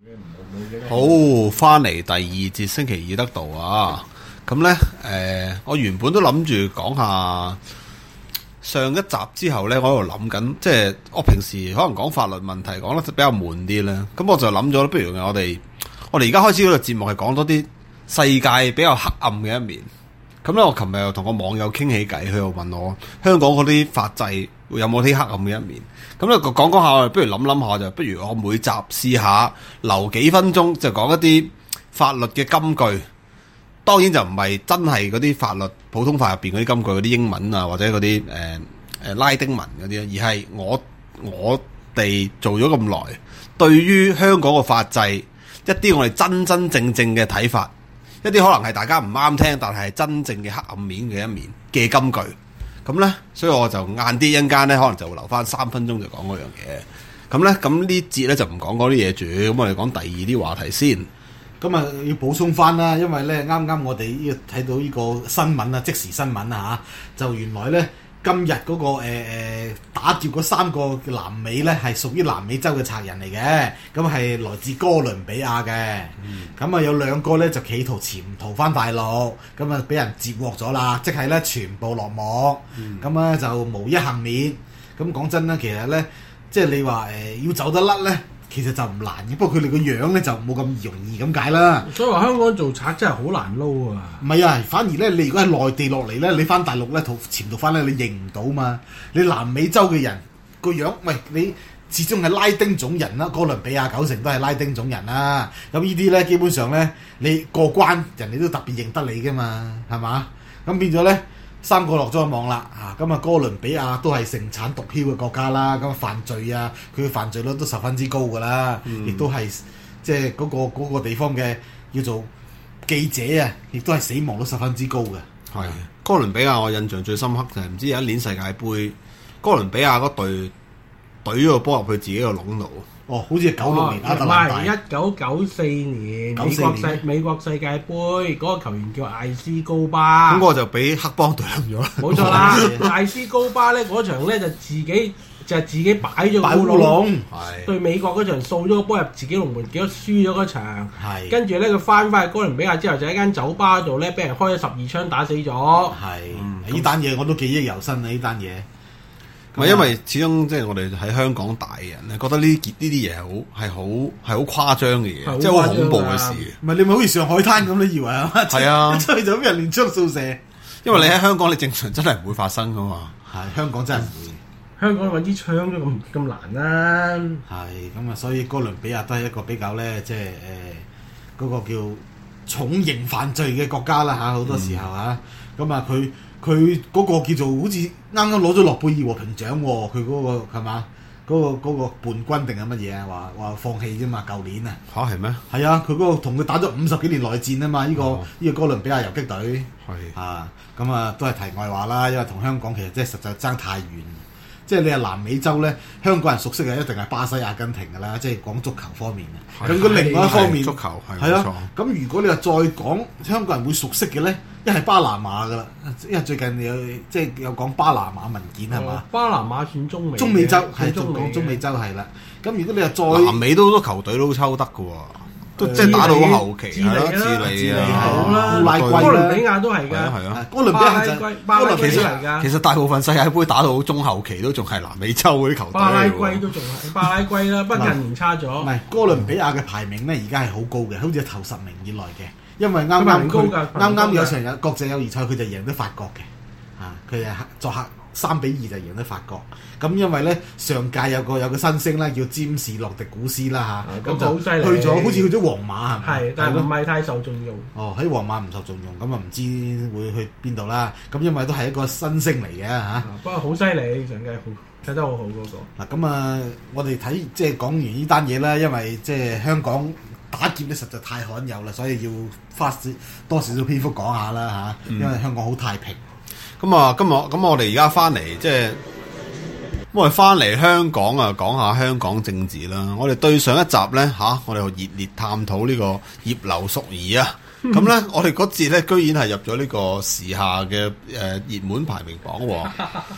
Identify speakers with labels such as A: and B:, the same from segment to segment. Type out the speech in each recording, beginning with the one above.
A: 好，翻嚟第二節星期二得到啊！咁呢，我原本都諗住講下上一集之後呢，我喺度諗緊，即係我平時可能講法律問題講得比較悶啲呢。咁我就諗咗，不如我哋而家開始嗰個節目係講多啲世界比較黑暗嘅一面。咁咧，我琴日又同個網友傾起偈，佢又問我香港嗰啲法制有冇啲黑暗嘅一面。咁咧講下，我哋不如諗下就，不如我每集試下留幾分鐘，就講一啲法律嘅金句。當然就唔係真係嗰啲法律普通法入邊嗰啲金句，嗰啲英文啊，或者嗰啲拉丁文嗰啲，而係我哋做咗咁耐，對於香港嘅法制一啲我哋真真正正嘅睇法，一啲可能係大家唔啱聽，但係真正嘅黑暗面嘅一面嘅金句。咁咧，所以我就晏啲一陣間咧，可能就會留翻3分鐘就講嗰樣嘢。咁咧，咁呢節咧就唔講嗰啲嘢住，咁我哋講第二啲話題先。
B: 咁啊，要補充翻啦，因為咧啱啱我哋呢個睇到呢個新聞啊，即時新聞啊嚇，就原來咧今日嗰個打劫嗰3個南美咧係屬於南美洲嘅賊人嚟嘅，咁係來自哥倫比亞嘅。咁啊有2個咧就企圖潛逃翻大陸，咁啊俾人截獲咗啦，即係咧全部落網，咁啊就無一幸免。咁講真啦，其實咧即係你話要走得甩咧，其實就唔難嘅，不過佢哋個樣咧就冇咁容易咁解啦。
C: 所以話香港做賊真係好難撈啊！
B: 唔係啊，反而咧你如果喺內地落嚟咧，你翻大陸咧潛逃翻咧，你認唔到嘛？你南美洲嘅人個樣，喂你始終係拉丁種人啦，哥倫比亞90%都係拉丁種人啦。咁呢啲咧基本上咧你過關，人哋都特別認得你噶嘛，係嘛？咁變咗咧。3個落咗網啦，咁啊哥倫比亞都係盛產毒梟嘅國家啦，咁犯罪啊，佢嘅犯罪率都十分之高噶啦，亦都係即係嗰個地方嘅叫做記者啊，亦都係死亡率十分之高嘅。
A: 係哥倫比亞，我印象最深刻就係唔知有一年世界盃，哥倫比亞嗰隊懟咗個波入去自己個籠度。
B: 哦，好似係96年亞特蘭大。
C: 唔係1994年美國世界盃嗰個球員叫艾斯高巴。
A: 咁我就俾黑幫隊冧咗啦。
C: 冇錯啦，艾斯高巴咧嗰場咧就自己擺咗個烏龍，對美國嗰場掃咗個波入自己龍門，結果輸咗嗰場。跟住咧佢翻去哥倫比亞之後，就喺間酒吧度咧俾人開咗12槍打死咗。
B: 呢單嘢我都記憶猶新啊！呢單嘢。
A: 唔係因為始終即係我哋喺香港大人咧，覺得呢啲嘢係好誇張嘅嘢，即係好恐怖嘅事。
B: 唔係你咪好似上海灘咁，你以為係嘛？係啊，出去就俾人連槍掃射。
A: 因為你喺香港，你正常真係唔會發生噶嘛。
B: 係香港真係唔會。
C: 香港揾支槍都咁難啦。
B: 係咁啊，所以哥倫比亞都係一個比較咧，即係嗰個叫重刑犯罪嘅國家啦嚇，好多時候嚇。咁啊佢嗰個叫做好似啱啱攞咗諾貝爾和平獎喎，佢嗰個係嘛？嗰個叛軍定係乜嘢啊？話放棄啫嘛，舊年啊
A: 嚇係咩？
B: 係啊，佢嗰個同佢打咗50幾年內戰啊嘛，呢個哥倫比亞游擊隊
A: 係
B: 啊，咁啊都係題外話啦，因為同香港其實真係實在爭太遠。即係你係南美洲咧，香港人熟悉嘅一定係巴西、阿根廷㗎啦，即係講足球方面嘅。咁佢另外一方面，
A: 足球
B: 係啊。咁如果你話再講香港人會熟悉嘅咧，一係巴拿馬㗎啦，因為最近有講巴拿馬文件係嘛？
C: 巴拿馬算中美。
B: 中美洲係講中美洲係啦。咁如果你話再
A: 南美都好多球隊都抽得㗎喎。都即係打到好後期係咯，智利
C: 啊，
B: 烏拉圭啦，
C: 哥倫比亞都係㗎，
A: 係啊，
B: 哥倫比亞
C: 巴拉圭嚟㗎。
A: 其實大部分世界盃打到好中後期都仲係南美洲嗰啲球隊。
C: 巴拉圭都仲係巴拉圭啦，不過近年差咗。
B: 唔係哥倫比亞嘅排名咧，而家係好高嘅，好似頭10名以內嘅，因為啱有場有國際友誼賽，佢就贏咗法國嘅，佢係作客3-2就贏咗法國。咁因為咧上屆有個新星啦，叫詹士洛迪古斯啦嚇，咁就好似去咗皇馬係咪？
C: 係，但係唔係太受重用。
B: 哦，喺皇馬唔受重用，咁啊唔知會去邊度啦。咁因為都係一個新星嚟嘅嚇。
C: 不過好犀利，上屆睇得好好嗰個。
B: 嗱咁啊，我哋睇即係講完呢單嘢啦，因為即係香港打劫咧實在太罕有啦，所以要花多少少篇幅講下啦嚇。因為香港好太平。
A: 咁啊，我哋而家翻嚟即係。我哋翻嚟香港啊，講下香港政治啦。我哋對上一集咧我哋熱烈探討呢個葉劉淑儀啊。咁咧，我哋嗰節咧居然係入咗呢個時下嘅熱門排名榜喎。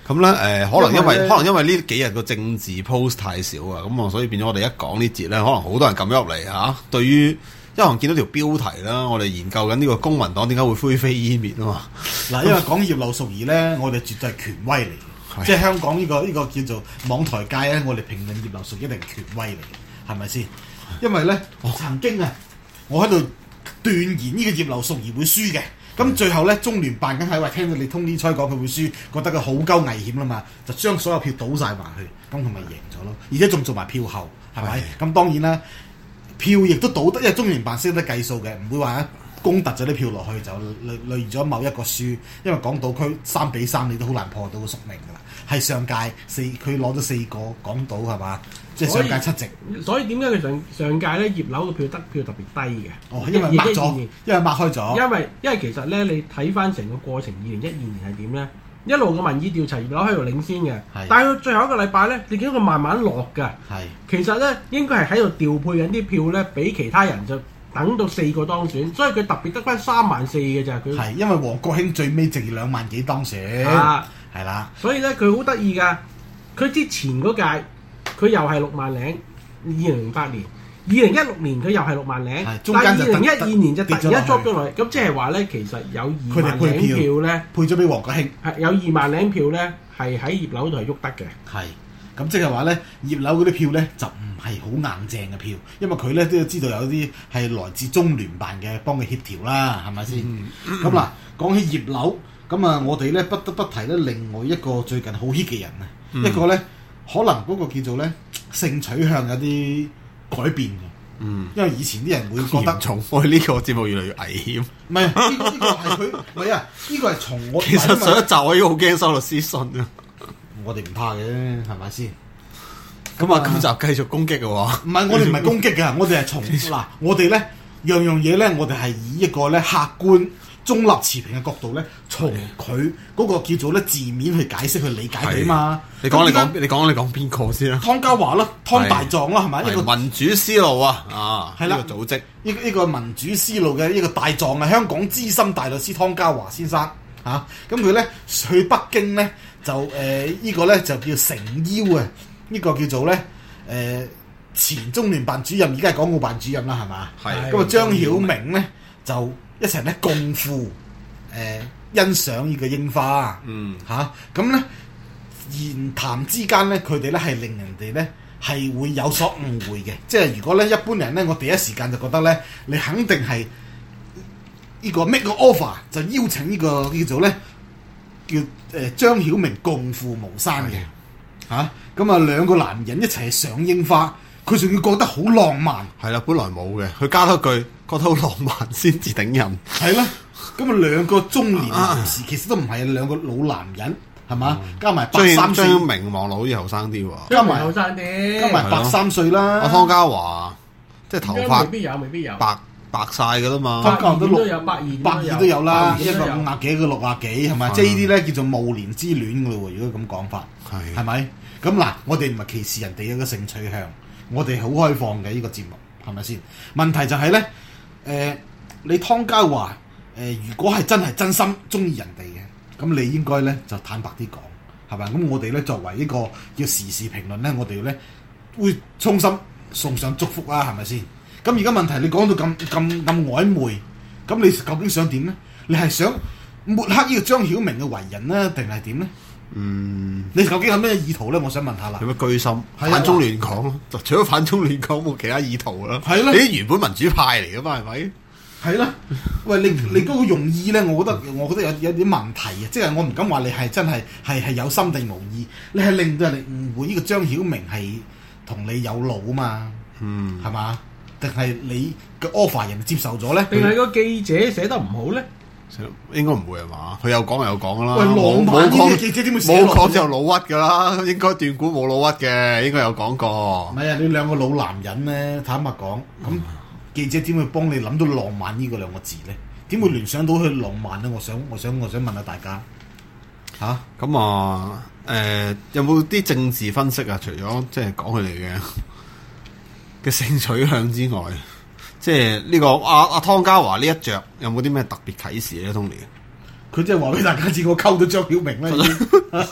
A: 咁咧可能因為呢幾日個政治 post 太少啊，咁啊，所以變咗我哋一講呢節咧，可能好多人撳咗入嚟嚇。對於因為見到條標題啦，我哋研究緊呢個公民黨點解會灰飛煙滅啊嘛。
B: 嗱，因為講葉劉淑儀咧，我哋絕對係權威嚟嘅，即係香港呢個叫做網台界咧，我哋評論葉劉淑儀一定係權威嚟嘅，係咪先？因為咧，曾經啊，我喺度斷言呢個葉劉淑儀會輸嘅。咁最後咧，中聯辦梗係話聽到你Tony Choi講佢會輸，覺得佢好鳩危險啦嘛，就將所有票倒晒埋去，咁佢咪贏咗咯。而且仲做埋票後，係咪？咁當然啦，票亦都倒得，因為中聯辦識得計數嘅，唔會話公突咗啲票落去就累咗某一個輸。因為港島區3-3，你都好難破到個宿命㗎啦。係上屆佢攞咗4個港島係嘛？即係上屆7席，
C: 所以點解佢上屆咧葉劉嘅票得票特別低嘅？
B: 哦，因為擘咗，因為擘開咗。
C: 因為其實咧，你睇翻成個過程，2012年係點咧？一路嘅民意調查葉劉喺度領先嘅，但係佢最後一個禮拜咧，你見到佢慢慢落㗎。其實咧應該係喺度調配緊啲票咧，俾其他人就等到4個當選，所以佢特別得翻34000嘅咋佢。係
B: 因為黃國興最尾剩2萬幾當選，係啦。
C: 所以咧佢好得意㗎，佢之前嗰屆。佢又係6萬零，2008年、2016年佢又係6萬零，但係2012年就突然間 drop 咗落嚟，咁即係話咧，其實有2萬零票咧，
B: 配咗俾黃國興，
C: 係有2萬零票咧，係喺葉劉度係喐得嘅。
B: 係，咁即係話咧，葉劉嗰啲票咧就唔係好硬淨嘅票，因為佢咧都知道有啲係來自中聯辦嘅幫佢協調啦，係咪先？咁嗱，講起葉劉，咁啊，我哋咧不得不提咧另外一個最近好 hit 嘅人啊，一個咧。可能嗰個叫做咧性取向有啲改變嘅，因為以前啲人會覺得
A: 從我哋呢個節目越嚟越危險。
B: 唔係呢個係佢，唔係啊，呢個係從我。
A: 其實上一集我已經好驚收律師信啊。
B: 我哋唔怕嘅，係咪先？
A: 咁啊，今集繼續攻擊嘅喎。
B: 唔係，我哋唔係攻擊嘅，我哋係從嗱，我哋咧樣嘢咧，我哋係以一個咧客觀。中立持平嘅角度咧，從佢嗰個叫做咧字面去解釋去理解佢嘛。
A: 你講邊個先啦？
B: 湯家驊啦，湯大狀啦，係咪一個
A: 民主思路啊？係啦，呢個組織，
B: 呢個民主思路嘅一個大狀啊，香港資深大律師湯家驊先生嚇。咁佢咧去北京咧就呢個咧就叫誠邀啊，呢個叫做咧前中聯辦主任，而家係港澳辦主任啦，係嘛？係。咁啊張曉明咧就。一齊咧共赴欣賞呢個櫻花，咁咧言談之間咧，佢哋咧係令人哋咧係會有所誤會嘅。即係如果咧一般人咧，我第一時間就覺得咧，你肯定係呢個 make 個 offer 就邀請呢個叫做咧叫張曉明共赴巫山嘅咁啊兩個男人一齊上櫻花，佢仲要覺得好浪漫。
A: 係啦，本來冇嘅，佢加多句。覺得好浪漫先至頂人，
B: 係啦。咁啊，兩個中年男士其實都唔係兩個老男人，係嘛？加埋83歲，
A: 張明望落好似後生啲喎，
C: 加埋後生啲，
B: 加埋83歲啦。
A: 阿湯家驊即係頭髮
C: 未必有
A: 白晒㗎啦嘛。
B: 湯家驊
C: 都有120
B: 都有啦，一個50幾，一個60幾，係咪？即係呢啲咧叫做忘年之戀㗎咯喎。如果咁講法，係咪？咁嗱，我哋唔係歧視人哋嘅性取向，我哋好開放嘅呢個節目，係咪先？問題就係咧。你湯家驊如果係真係真心中意人哋嘅，咁你應該咧就坦白啲講，係咪？咁我哋咧作為一個叫時事評論咧，我哋咧會衷心送上祝福啦，係咪先？咁而家問題你講到咁曖昧，咁你究竟想點咧？你係想抹黑呢個張曉明嘅為人咧，定係點咧？你究竟有咩意圖咧？我想問下啦。
A: 有咩居心？反中亂港咯，除咗反中亂港冇其他意圖啦。
B: 係咯，
A: 你啲原本民主派嚟噶嘛，係咪？
B: 係啦。喂，你嗰個用意咧，我覺得有啲問題啊！即係我唔敢話你係真係有心定無意，你係令到人哋誤會呢個張曉明係同你有路啊嘛。係嘛？定係你嘅 offer 人接受咗咧？
C: 定係個記者寫得唔好咧？
A: 應該唔會係嘛？佢有講又有講啦。
B: 喂，浪漫啲記者點會寫？
A: 冇講就老屈噶啦，應該斷估冇老屈嘅，應該有講過。
B: 唔係啊，你兩個老男人咧，坦白講，咁記者點會幫你諗到浪漫呢個兩個字咧？點會聯想到去浪漫咧？我想問下大家嚇。
A: 咁有冇啲政治分析啊？除咗即係講佢哋嘅性取向之外？即係呢個阿湯家驊呢一着有冇啲咩特別啟示咧？Tony，
B: 佢即係話俾大家知，我溝到張曉明啦，已經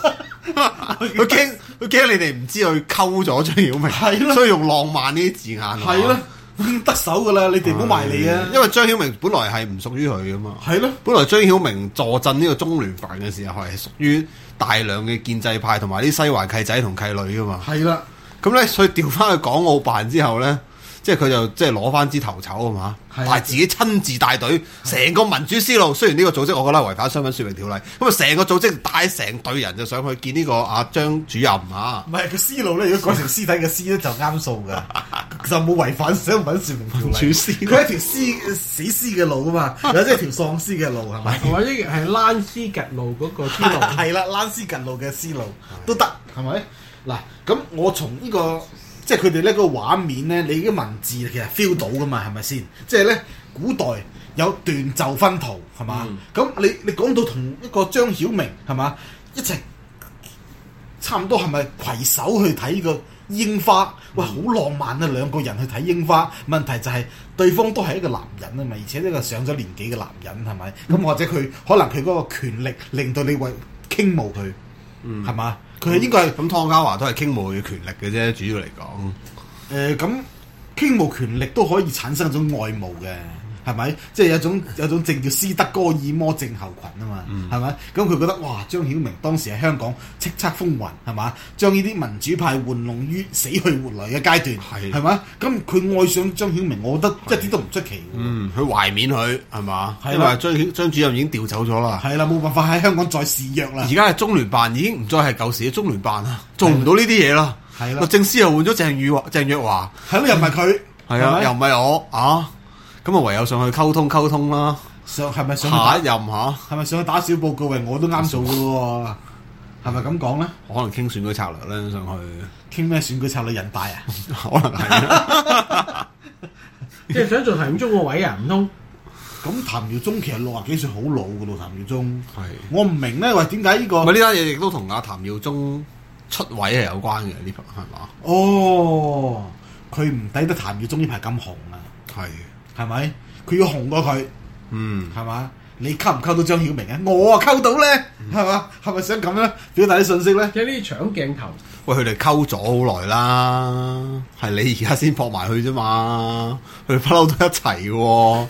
A: 佢驚你哋唔知佢溝咗張曉明，
B: 係咯，
A: 所以用浪漫呢啲字眼。
B: 係咯，已經得手噶啦，你哋唔好埋嚟啊！
A: 因為張曉明本來係唔屬於佢噶嘛。
B: 係咯，
A: 本來張曉明坐鎮呢個中聯辦嘅時候係屬於大量嘅建制派同埋啲西環契仔同契女噶嘛。
B: 係啦，
A: 咁咧，所以調翻去港澳辦之後咧。即係佢就即係攞翻支頭籌啊嘛，但係自己親自帶隊，成個民主思路。雖然呢個組織我覺得違反商品說明條例，咁啊成個組織帶成隊人就上去見呢個阿張主任啊。
B: 唔係佢思路咧，如果改成屍體嘅屍咧就啱數噶，就冇違反商品說明條例。佢係條死屍嘅路啊嘛，有即係條喪屍嘅路係咪？
C: 或者係躝屍趌路嗰個思路，
B: 係啦，躝屍趌路嘅思路都得係咪？嗱，咁我從呢個。即係佢哋呢個畫面咧，你啲文字其實 feel 到噶嘛，係咪先？即係咧，古代有斷袖分桃係嘛？咁、你講到同一個張曉明係嘛一齊，差唔多係咪攜手去睇個櫻花？哇，好浪漫啊！兩個人去睇櫻花，問題就係對方都係一個男人啊嘛，而且呢個上咗年紀嘅男人係咪？咁或者佢可能佢嗰個權力令到你為傾慕佢，係嘛？佢係應該係
A: 咁，湯家驊都係傾慕嘅權力嘅啫，主要嚟講。
B: 咁傾慕權力都可以產生一種愛慕嘅，係咪？即係有種症叫斯德哥爾摩症候群啊嘛，係咪？咁佢覺得哇，張曉明當時喺香港叱咤風雲，係嘛？將呢啲民主派玩弄於死去活來嘅階段，係嘛？咁佢愛上張曉明，我覺得一啲都唔出奇。
A: 佢懷緬佢係嘛？因為張主任已經調走咗啦。
B: 係啦，冇辦法喺香港再示弱啦。
A: 而家係中聯辦已經唔再係舊時嘅中聯辦啦，做唔到呢啲嘢啦。
B: 係啦，
A: 律政司又換咗鄭若驊，
B: 係咯，又唔係佢，
A: 係啊，又唔係我啊，咁啊唯有上去溝通啦。
B: 係咪上去
A: 下一任嚇？
B: 係咪上去打小報告？我都啱做嘅喎，係咪咁講咧？
A: 可能傾選舉策略咧，上
B: 去傾咩選舉策略？人大啊？
A: 可能係，
C: 即係想做譚耀宗個位啊？唔通？
B: 咁譚耀宗其實60幾歲好老嘅咯，譚耀宗。
A: 係
B: 我唔明咧，話點解呢個？
A: 咪呢單嘢亦都同阿譚耀宗出位係有關嘅，呢排係嘛？
B: 哦，佢唔抵得譚耀宗呢排咁紅啊！係咪？佢要紅過佢，係嘛？你溝唔溝到張曉明啊？我啊溝到咧，係嘛？係咪想咁樣表達啲信息咧？
C: 即係呢啲搶鏡頭。
A: 喂，佢哋溝咗好耐啦，係你而家先撲埋去啫嘛？佢哋不嬲都一齊嘅，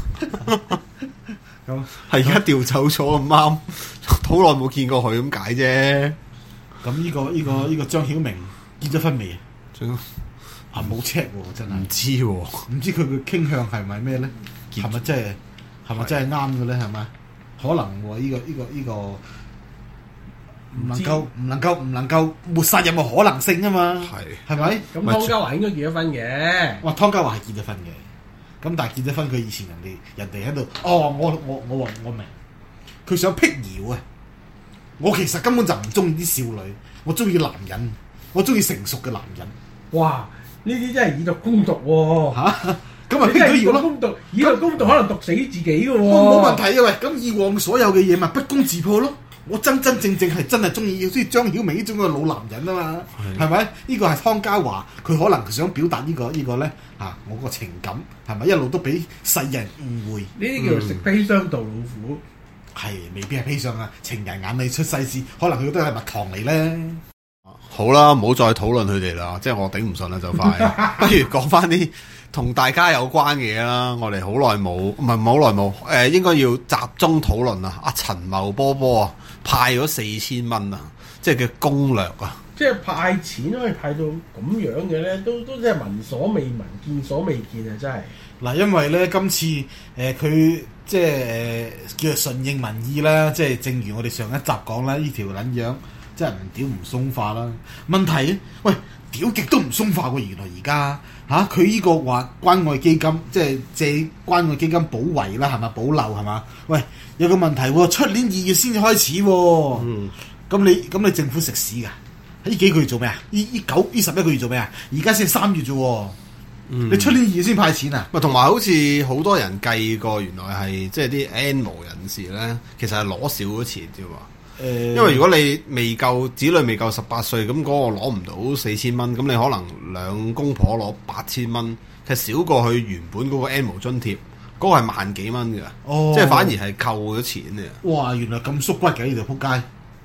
A: 咁係而家調走咗咁啱，好耐冇見過佢咁解啫。
B: 咁呢個張曉明結咗婚未啊？冇 check 喎，真係
A: 唔知喎，
B: 唔知佢嘅傾向係咪咩咧？係咪真係啱嘅咧？係咪？可能喎，呢個唔能夠抹殺任何可能性啊嘛。係咪？
C: 咁湯家驊應該結咗婚嘅。
B: 哇，湯家驊係結咗婚嘅。咁但係結咗婚，佢以前人哋喺度。哦，我明，佢想辟謠啊！我其實根本就唔中意啲少女，我中意男人，我中意成熟嘅男人。
C: 哇！呢啲真係以毒攻毒喎嚇！
B: 咁咪辟咗謠咯？
C: 以毒攻毒可能毒死自己嘅喎。
B: 冇問題啊！喂，咁以往所有嘅嘢咪不攻自破咯。我真正係真係中意張曉明呢種嘅老男人啊嘛，係咪？呢個係湯家驊，佢可能想表達呢個咧我個情感係咪一路都俾世人誤會？
C: 呢啲叫做食砒霜度老虎。
B: 係未必係砒霜啊！情人眼裏出西施，可能佢都係蜜糖嚟咧。
A: 好啦，唔好再討論佢哋啦，即係我頂唔順啦，就快。不如講翻啲同大家有關嘅嘢啦。我哋好耐冇，唔係好耐冇，應該要集中討論啊。阿陳茂波啊，派咗4000蚊啊，即係嘅攻略啊。
C: 即係派錢可以派到咁樣嘅咧，都真係聞所未聞、見所未見啊！真係。
B: 嗱，因為咧今次佢即係叫做順應民意啦，即係正如我哋上一集講啦，呢條撚樣即係唔屌唔鬆化啦。問題喂，屌極都唔鬆化喎！原來而家佢呢個話關愛基金，即係借關愛基金保圍啦，係咪保留係嘛？喂，有個問題喎，出年2月先至開始喎。咁你政府食屎㗎？呢幾個月做咩啊？呢11個月做咩啊？而家先3月啫喎。你出年2月先派錢啊？
A: 同埋好似好多人計過，原來係即係啲 N 無人士咧，其實係攞少咗錢啫嘛。因為如果你子女未夠18歲，咁嗰個攞唔到4000蚊，咁你可能兩公婆攞8000蚊，其實少過佢原本嗰個 N 無津貼，嗰個係萬幾蚊㗎，即係反而係扣咗錢嘅。
B: 哇！原來咁縮骨嘅呢條撲街。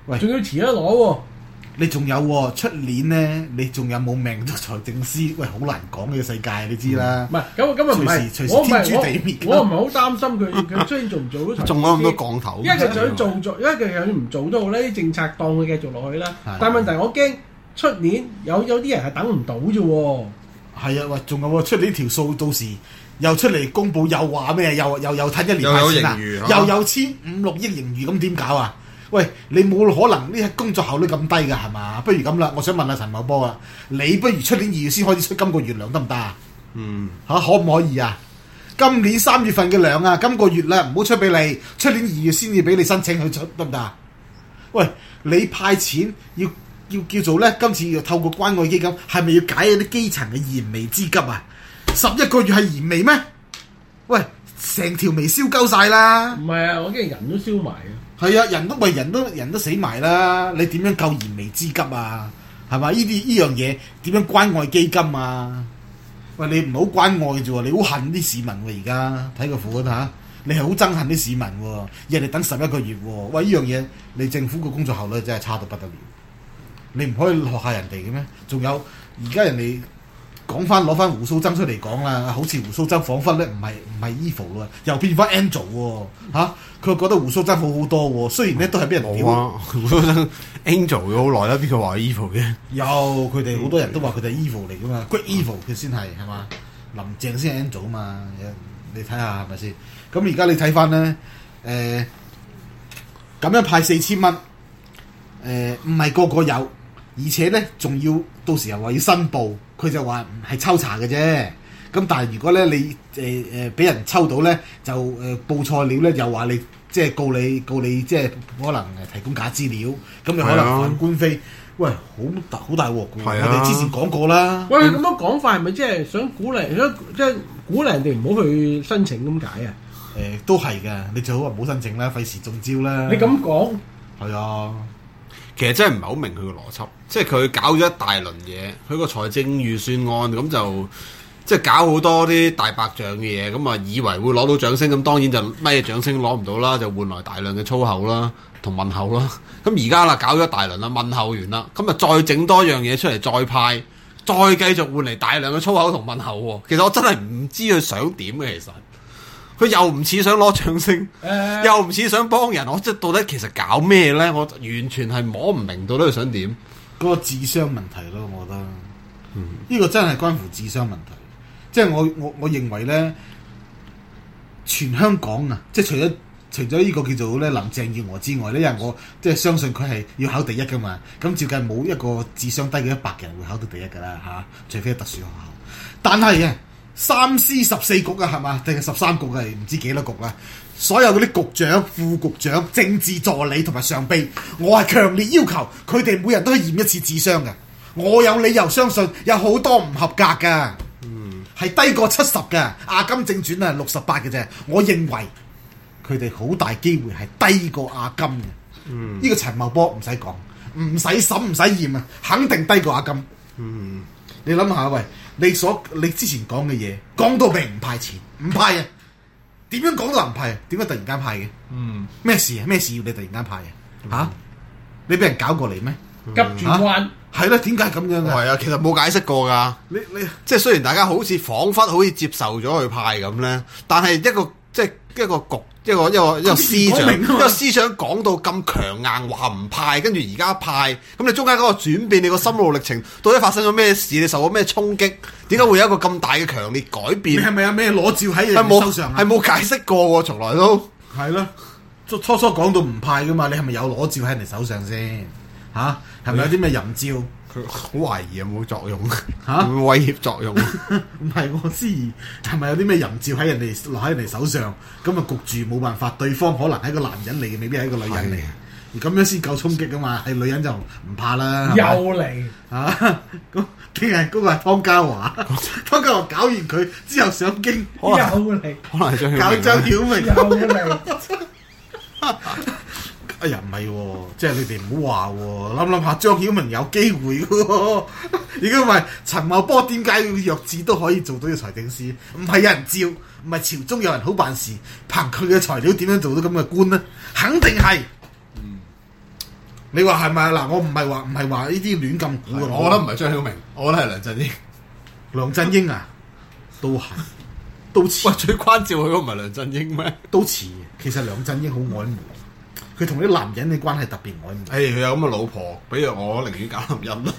B: 喂，
C: 仲要遲咗攞喎。
B: 你仲有喎，出年咧，你仲有冇命做財政司？喂，好難講嘅世界，你知啦。
C: 唔係咁啊，唔係
B: 隨時天誅地滅。
C: 我唔係好擔心佢雖然做唔做到財政司，
A: 中咗咁多降頭。
C: 因為佢想做，因為佢想唔做都好咧，啲政策當佢繼續落去啦。但係問題我驚出年有啲人係等唔到啫喎。
B: 係啊，喂，仲有喎，出年條數到時又出嚟公佈，又話咩？又吞一年派錢啊！又有15-16億盈餘，咁點搞啊？喂，你冇可能呢工作效率咁低㗎係嘛？不如咁啦，我想問下陳茂波啊，你不如出年2月先開始出今個月糧得唔得啊？可唔可以啊？今年3月份嘅糧啊，今個月啦，唔好出俾你，出年2月先至俾你申請去出得唔得啊？喂，你派錢要叫做咧，今次要透過關愛基金，係咪要解嗰啲基層嘅燃眉之急啊？11個月係燃眉咩？喂，成條眉燒鳩晒啦！
C: 唔係啊，我驚人都燒埋啊！
B: 係啊，人都死埋啦！你點樣救燃眉之急啊？係嘛？呢樣嘢點樣關愛基金啊？喂，你唔好關愛啫喎，你好恨啲市民喎！而家睇個款嚇，你係好憎恨啲市民喎，人哋等11個月喎！喂，呢樣嘢你政府個工作效率真係差到不得了，你唔可以學下人哋嘅咩？仲有而家人哋攞翻胡鬚曾出嚟講啦，好似胡鬚曾彷彿咧唔係 evil 喎，又變翻 angel 喎嚇。佢覺得胡鬚曾好好多喎，雖然咧都係俾人屌。
A: 胡鬚曾 angel 咗好耐啦，邊個話 evil 嘅？
B: 有佢哋好多人都話佢哋係 evil 嚟噶嘛，great evil 佢先係嘛？林鄭先係 angel 啊嘛，你睇下係咪先？咁而家你睇翻咧，咁樣派4000蚊，唔係個個有，而且咧仲要到時候話要申報，佢就話唔係抽查嘅啫。咁但係如果咧你俾人抽到咧，就報錯料咧，又話你即係告你即係可能提供假資料，咁又可能犯官非。喂，好大鑊嘅，我哋之前講過啦。
C: 喂，咁樣講法係咪即係想鼓勵人哋唔好去申請咁解啊？
B: 都係嘅，你最好話唔好申請啦，費事中招啦。
C: 你咁講
B: 係啊，
A: 其實真係唔係好明佢個邏輯，即係佢搞咗一大輪嘢，佢個財政預算案咁就。即係搞好多啲大白象嘅嘢，咁啊以為會攞到掌聲，咁當然就咩掌聲攞唔到啦，就換來大量嘅粗口啦，同問候啦。咁而家啦，搞咗一大輪啦，問候完啦，咁啊再整多樣嘢出嚟，再派，再繼續換嚟大量嘅粗口同問候喎。其實我真係唔知佢想點嘅，其實佢又唔似想攞掌聲，又唔似想幫人，我即係到底其實搞咩咧？我完全係摸唔明到底佢想點。
B: 嗰個智商問題咯，我覺得，呢個真係關乎智商問題。即係我認為咧，全香港啊，即係除咗呢個叫做咧林鄭月娥之外咧，因為我即係相信佢係要考第一噶嘛。咁照計冇一個智商低嘅100人會考到第一噶啦嚇，除非係特殊學校。但係啊，3司14局啊，係嘛？定係13局係唔知幾多局啦？所有嗰啲局長、副局長、政治助理同埋上秘，我係強烈要求佢哋每人都去驗一次智商嘅。我有理由相信有好多唔合格㗎。係低過70嘅，阿金正傳啊68嘅啫。我認為佢哋好大機會係低過阿金嘅。呢個陳茂波唔使講，唔使審唔使驗啊，肯定低過阿金。你諗下，喂，你之前講嘅嘢講到明唔派錢，唔派啊？點樣講都唔派啊？點解突然間派嘅？咩事啊？咩事要你突然間派啊？嚇？你俾人搞過嚟咩？
C: 急轉彎。
B: 係咯，點解咁樣嘅？
A: 係啊，其實冇解釋過㗎。你即係雖然大家好似彷彿好似接受咗佢派咁咧，但係一個司長講到咁強硬話唔派，跟住而家派，咁你中間嗰個轉變，你個心路歷程到底發生咗咩事？你受過咩衝擊？點解會有一個咁大嘅強烈改變？
B: 你係咪有咩裸照喺你手上？
A: 係冇解釋過喎，從來都
B: 係咯。初講到唔派㗎嘛，你係咪有裸照喺你手上先？嚇，係咪有啲咩淫照？
A: 佢好懷疑有冇作用嚇，會威脅作用？
B: 唔係我思疑，係咪有啲咩淫照喺人哋落喺人哋手上？咁啊焗住冇辦法，對方可能係個男人嚟嘅，未必係一個女人嚟。而咁樣先夠衝擊噶嘛？係女人就唔怕啦。
C: 又嚟
B: 嚇，咁竟係嗰個係湯家驊。湯家驊搞完佢之後上京，
C: 又嚟，
A: 可能係
B: 搞張曉明，
C: 又嚟。
B: 哎呀，唔係喎，即係你哋唔好話喎，諗下張曉明有機會嘅喎。如果唔係陳茂波點解弱智都可以做到個財政司？唔係有人照，唔係朝中有人好辦事，憑佢嘅材料點樣做到咁嘅官呢？肯定係。 你話係咪嗱？我唔係話呢啲亂咁估嘅，
A: 我覺得唔係張曉明，我覺得係梁振英。
B: 梁振英啊，都似。
A: 喂，最關照佢嗰唔係梁振英咩？
B: 都似。其實梁振英好曖昧，佢同啲男人嘅關係特別曖昧。
A: 佢有咁嘅老婆，比如我寧願揀林欣啦。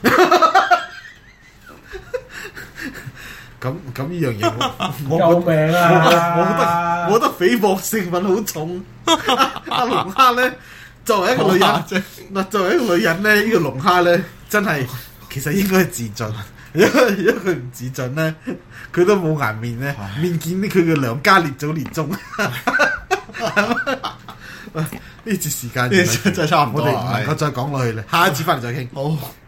B: 咁呢樣嘢，
C: 救命
B: 啊！我覺得誹謗成分好重。阿龍蝦咧，作為一個女人，作為一個女人咧，呢個龍蝦咧，真係其實應該係自盡。如果佢唔自盡咧，佢都冇顏面咧，面見啲佢嘅梁家列祖列宗。呢節時間真係差唔多，我哋唔能夠再講落去啦。下一次翻嚟再傾。
A: 好。